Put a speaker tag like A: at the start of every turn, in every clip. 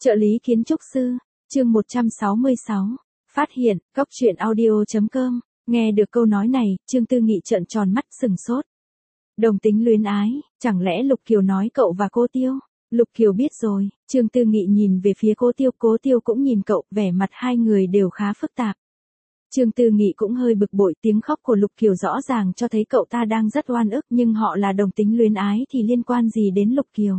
A: Trợ lý kiến trúc sư, chương 166. Phát hiện, góc truyện audio.com. Nghe được câu nói này, Trương Tư Nghị trợn tròn mắt sừng sốt. Đồng tính luyến ái, chẳng lẽ Lục Kiều nói cậu và cô Tiêu? Lục Kiều biết rồi, Trương Tư Nghị nhìn về phía cô Tiêu cũng nhìn cậu, vẻ mặt hai người đều khá phức tạp. Trương Tư Nghị cũng hơi bực bội, tiếng khóc của Lục Kiều rõ ràng cho thấy cậu ta đang rất oan ức, nhưng họ là đồng tính luyến ái thì liên quan gì đến Lục Kiều?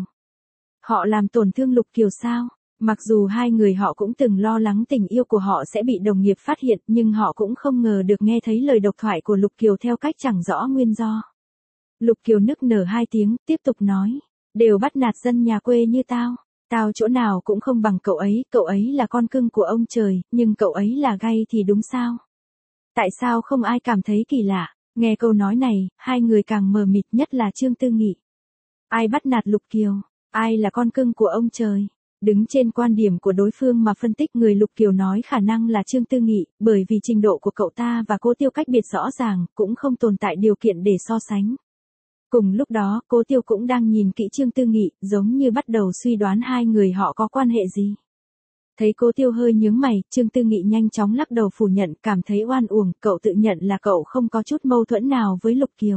A: Họ làm tổn thương Lục Kiều sao? Mặc dù hai người họ cũng từng lo lắng tình yêu của họ sẽ bị đồng nghiệp phát hiện, nhưng họ cũng không ngờ được nghe thấy lời độc thoại của Lục Kiều theo cách chẳng rõ nguyên do. Lục Kiều nức nở hai tiếng, tiếp tục nói, đều bắt nạt dân nhà quê như tao chỗ nào cũng không bằng cậu ấy là con cưng của ông trời, nhưng cậu ấy là gay thì đúng sao? Tại sao không ai cảm thấy kỳ lạ? Nghe câu nói này, hai người càng mờ mịt, nhất là Trương Tư Nghị. Ai bắt nạt Lục Kiều? Ai là con cưng của ông trời? Đứng trên quan điểm của đối phương mà phân tích, người Lục Kiều nói khả năng là Trương Tư Nghị, bởi vì trình độ của cậu ta và cô Tiêu cách biệt rõ ràng, cũng không tồn tại điều kiện để so sánh. Cùng lúc đó, cô Tiêu cũng đang nhìn kỹ Trương Tư Nghị, giống như bắt đầu suy đoán hai người họ có quan hệ gì. Thấy cô Tiêu hơi nhướng mày, Trương Tư Nghị nhanh chóng lắc đầu phủ nhận, cảm thấy oan uổng, cậu tự nhận là cậu không có chút mâu thuẫn nào với Lục Kiều.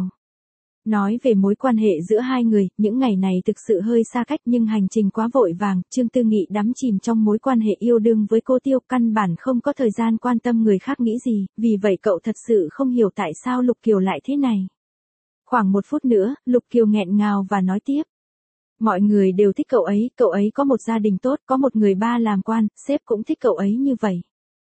A: Nói về mối quan hệ giữa hai người, những ngày này thực sự hơi xa cách, nhưng hành trình quá vội vàng, Trương Tư Nghị đắm chìm trong mối quan hệ yêu đương với cô Tiêu, căn bản không có thời gian quan tâm người khác nghĩ gì, vì vậy cậu thật sự không hiểu tại sao Lục Kiều lại thế này. Khoảng 1 phút nữa, Lục Kiều nghẹn ngào và nói tiếp. Mọi người đều thích cậu ấy có một gia đình tốt, có một người ba làm quan, sếp cũng thích cậu ấy như vậy.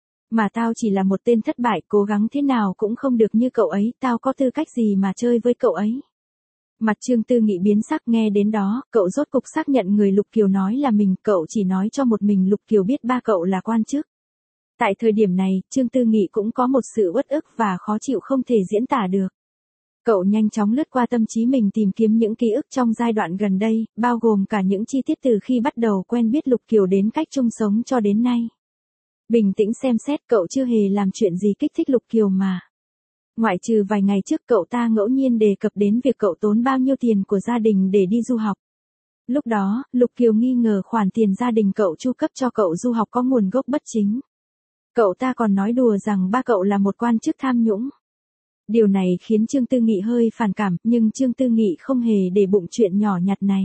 A: Mà tao chỉ là một tên thất bại, cố gắng thế nào cũng không được như cậu ấy, tao có tư cách gì mà chơi với cậu ấy. Mặt Trương Tư Nghị biến sắc, nghe đến đó, cậu rốt cục xác nhận người Lục Kiều nói là mình, cậu chỉ nói cho một mình Lục Kiều biết ba cậu là quan chức. Tại thời điểm này, Trương Tư Nghị cũng có một sự uất ức và khó chịu không thể diễn tả được. Cậu nhanh chóng lướt qua tâm trí mình, tìm kiếm những ký ức trong giai đoạn gần đây, bao gồm cả những chi tiết từ khi bắt đầu quen biết Lục Kiều đến cách chung sống cho đến nay. Bình tĩnh xem xét, cậu chưa hề làm chuyện gì kích thích Lục Kiều mà. Ngoại trừ vài ngày trước cậu ta ngẫu nhiên đề cập đến việc cậu tốn bao nhiêu tiền của gia đình để đi du học. Lúc đó, Lục Kiều nghi ngờ khoản tiền gia đình cậu chu cấp cho cậu du học có nguồn gốc bất chính. Cậu ta còn nói đùa rằng ba cậu là một quan chức tham nhũng. Điều này khiến Trương Tư Nghị hơi phản cảm, nhưng Trương Tư Nghị không hề để bụng chuyện nhỏ nhặt này.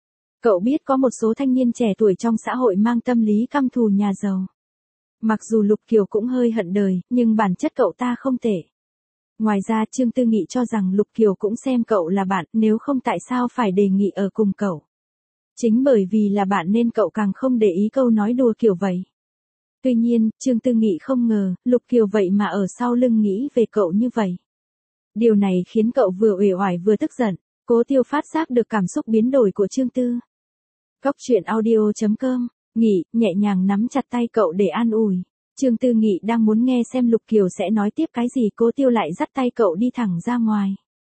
A: Cậu biết có một số thanh niên trẻ tuổi trong xã hội mang tâm lý căm thù nhà giàu. Mặc dù Lục Kiều cũng hơi hận đời, nhưng bản chất cậu ta không tệ. Ngoài ra, Trương Tư Nghị cho rằng Lục Kiều cũng xem cậu là bạn, nếu không tại sao phải đề nghị ở cùng cậu. Chính bởi vì là bạn nên cậu càng không để ý câu nói đùa kiểu vậy. Tuy nhiên, Trương Tư Nghị không ngờ, Lục Kiều vậy mà ở sau lưng nghĩ về cậu như vậy. Điều này khiến cậu vừa uể oải vừa tức giận. Cố Tiêu phát giác được cảm xúc biến đổi của Trương Tư. Góc truyện audio.com. Nghị nhẹ nhàng nắm chặt tay cậu để an ủi. Trương Tư Nghị đang muốn nghe xem Lục Kiều sẽ nói tiếp cái gì, Cố Tiêu lại dắt tay cậu đi thẳng ra ngoài.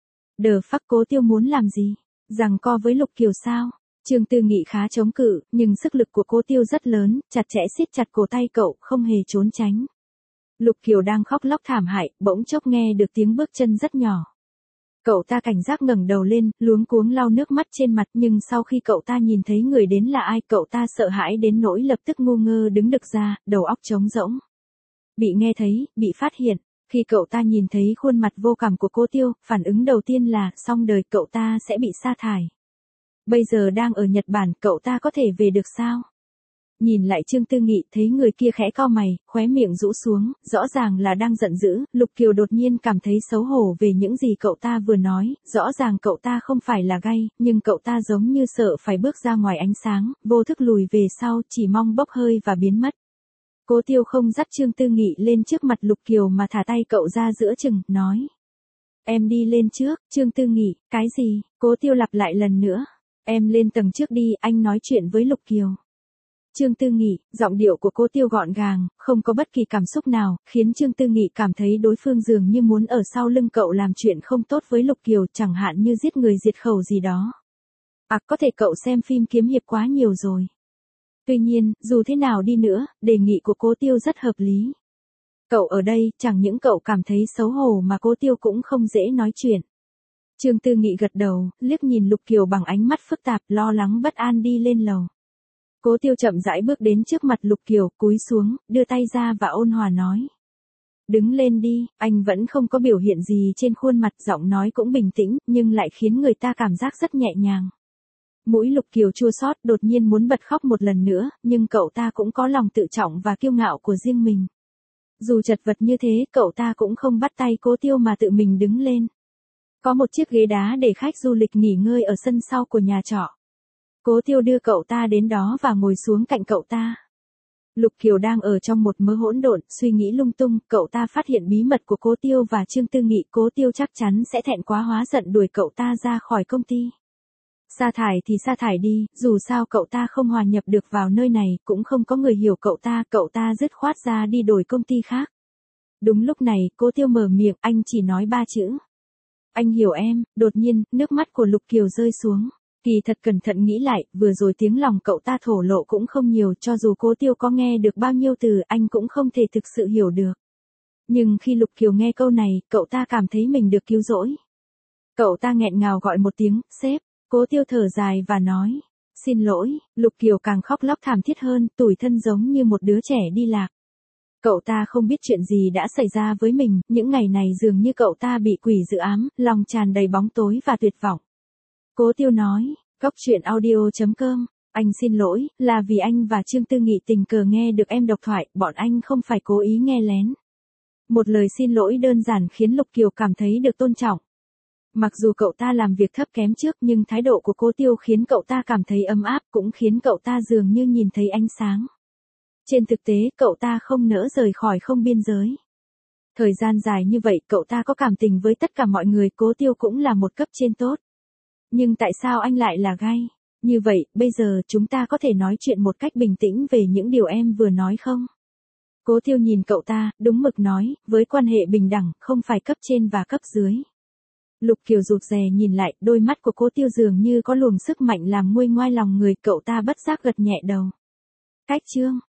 A: Đờ phắc, Cố Tiêu muốn làm gì? Giằng co với Lục Kiều sao? Trương Tư Nghị khá chống cự, nhưng sức lực của Cố Tiêu rất lớn, chặt chẽ siết chặt cổ tay cậu, không hề trốn tránh. Lục Kiều đang khóc lóc thảm hại, bỗng chốc nghe được tiếng bước chân rất nhỏ. Cậu ta cảnh giác ngẩng đầu lên, luống cuống lau nước mắt trên mặt, nhưng sau khi cậu ta nhìn thấy người đến là ai, cậu ta sợ hãi đến nỗi lập tức ngu ngơ đứng đực ra, đầu óc trống rỗng. Bị nghe thấy, bị phát hiện. Khi cậu ta nhìn thấy khuôn mặt vô cảm của cô Tiêu, phản ứng đầu tiên là, xong đời, cậu ta sẽ bị sa thải. Bây giờ đang ở Nhật Bản, cậu ta có thể về được sao? Nhìn lại Trương Tư Nghị, thấy người kia khẽ cau mày, khóe miệng rũ xuống, rõ ràng là đang giận dữ. Lục Kiều đột nhiên cảm thấy xấu hổ về những gì cậu ta vừa nói, rõ ràng cậu ta không phải là gay, nhưng cậu ta giống như sợ phải bước ra ngoài ánh sáng, vô thức lùi về sau, chỉ mong bốc hơi và biến mất. Cố Tiêu không dắt Trương Tư Nghị lên trước mặt Lục Kiều mà thả tay cậu ra giữa chừng, nói. Em đi lên trước. Trương Tư Nghị, cái gì? Cố Tiêu lặp lại lần nữa. Em lên tầng trước đi, anh nói chuyện với Lục Kiều. Trương Tư Nghị, giọng điệu của Cố Tiêu gọn gàng, không có bất kỳ cảm xúc nào, khiến Trương Tư Nghị cảm thấy đối phương dường như muốn ở sau lưng cậu làm chuyện không tốt với Lục Kiều, chẳng hạn như giết người diệt khẩu gì đó. Có thể cậu xem phim kiếm hiệp quá nhiều rồi. Tuy nhiên, dù thế nào đi nữa, đề nghị của Cố Tiêu rất hợp lý. Cậu ở đây, chẳng những cậu cảm thấy xấu hổ mà Cố Tiêu cũng không dễ nói chuyện. Trương Tư Nghị gật đầu, liếc nhìn Lục Kiều bằng ánh mắt phức tạp, lo lắng bất an đi lên lầu. Cố Tiêu chậm rãi bước đến trước mặt Lục Kiều, cúi xuống, đưa tay ra và ôn hòa nói. Đứng lên đi, anh vẫn không có biểu hiện gì trên khuôn mặt, giọng nói cũng bình tĩnh, nhưng lại khiến người ta cảm giác rất nhẹ nhàng. Mũi Lục Kiều chua xót, đột nhiên muốn bật khóc một lần nữa, nhưng cậu ta cũng có lòng tự trọng và kiêu ngạo của riêng mình. Dù chật vật như thế, cậu ta cũng không bắt tay Cố Tiêu mà tự mình đứng lên. Có một chiếc ghế đá để khách du lịch nghỉ ngơi ở sân sau của nhà trọ. Cố Tiêu đưa cậu ta đến đó và ngồi xuống cạnh cậu ta. Lục Kiều đang ở trong một mớ hỗn độn, suy nghĩ lung tung, cậu ta phát hiện bí mật của Cố Tiêu và Trương Tư Nghị, Cố Tiêu chắc chắn sẽ thẹn quá hóa giận đuổi cậu ta ra khỏi công ty. Sa thải thì sa thải đi, dù sao cậu ta không hòa nhập được vào nơi này, cũng không có người hiểu cậu ta dứt khoát ra đi đổi công ty khác. Đúng lúc này, Cố Tiêu mở miệng, anh chỉ nói 3 chữ. Anh hiểu em. Đột nhiên, nước mắt của Lục Kiều rơi xuống. Kỳ thật cẩn thận nghĩ lại, vừa rồi tiếng lòng cậu ta thổ lộ cũng không nhiều, cho dù Cố Tiêu có nghe được bao nhiêu từ, anh cũng không thể thực sự hiểu được. Nhưng khi Lục Kiều nghe câu này, cậu ta cảm thấy mình được cứu rỗi. Cậu ta nghẹn ngào gọi một tiếng, sếp. Cố Tiêu thở dài và nói, xin lỗi. Lục Kiều càng khóc lóc thảm thiết hơn, tủi thân giống như một đứa trẻ đi lạc. Cậu ta không biết chuyện gì đã xảy ra với mình, những ngày này dường như cậu ta bị quỷ dự ám, lòng tràn đầy bóng tối và tuyệt vọng. Cố Tiêu nói, Cóc truyện audio.com, anh xin lỗi, là vì anh và Trương Tư Nghị tình cờ nghe được em độc thoại, bọn anh không phải cố ý nghe lén. Một lời xin lỗi đơn giản khiến Lục Kiều cảm thấy được tôn trọng. Mặc dù cậu ta làm việc thấp kém trước, nhưng thái độ của Cố Tiêu khiến cậu ta cảm thấy ấm áp, cũng khiến cậu ta dường như nhìn thấy ánh sáng. Trên thực tế, cậu ta không nỡ rời khỏi không biên giới. Thời gian dài như vậy, cậu ta có cảm tình với tất cả mọi người, Cố Tiêu cũng là một cấp trên tốt. Nhưng tại sao anh lại là gay? Như vậy, bây giờ chúng ta có thể nói chuyện một cách bình tĩnh về những điều em vừa nói không? Cố Tiêu nhìn cậu ta, đúng mực nói, với quan hệ bình đẳng, không phải cấp trên và cấp dưới. Lục Kiều rụt rè nhìn lại, đôi mắt của Cố Tiêu dường như có luồng sức mạnh làm nguôi ngoai lòng người, cậu ta bất giác gật nhẹ đầu. Cách chương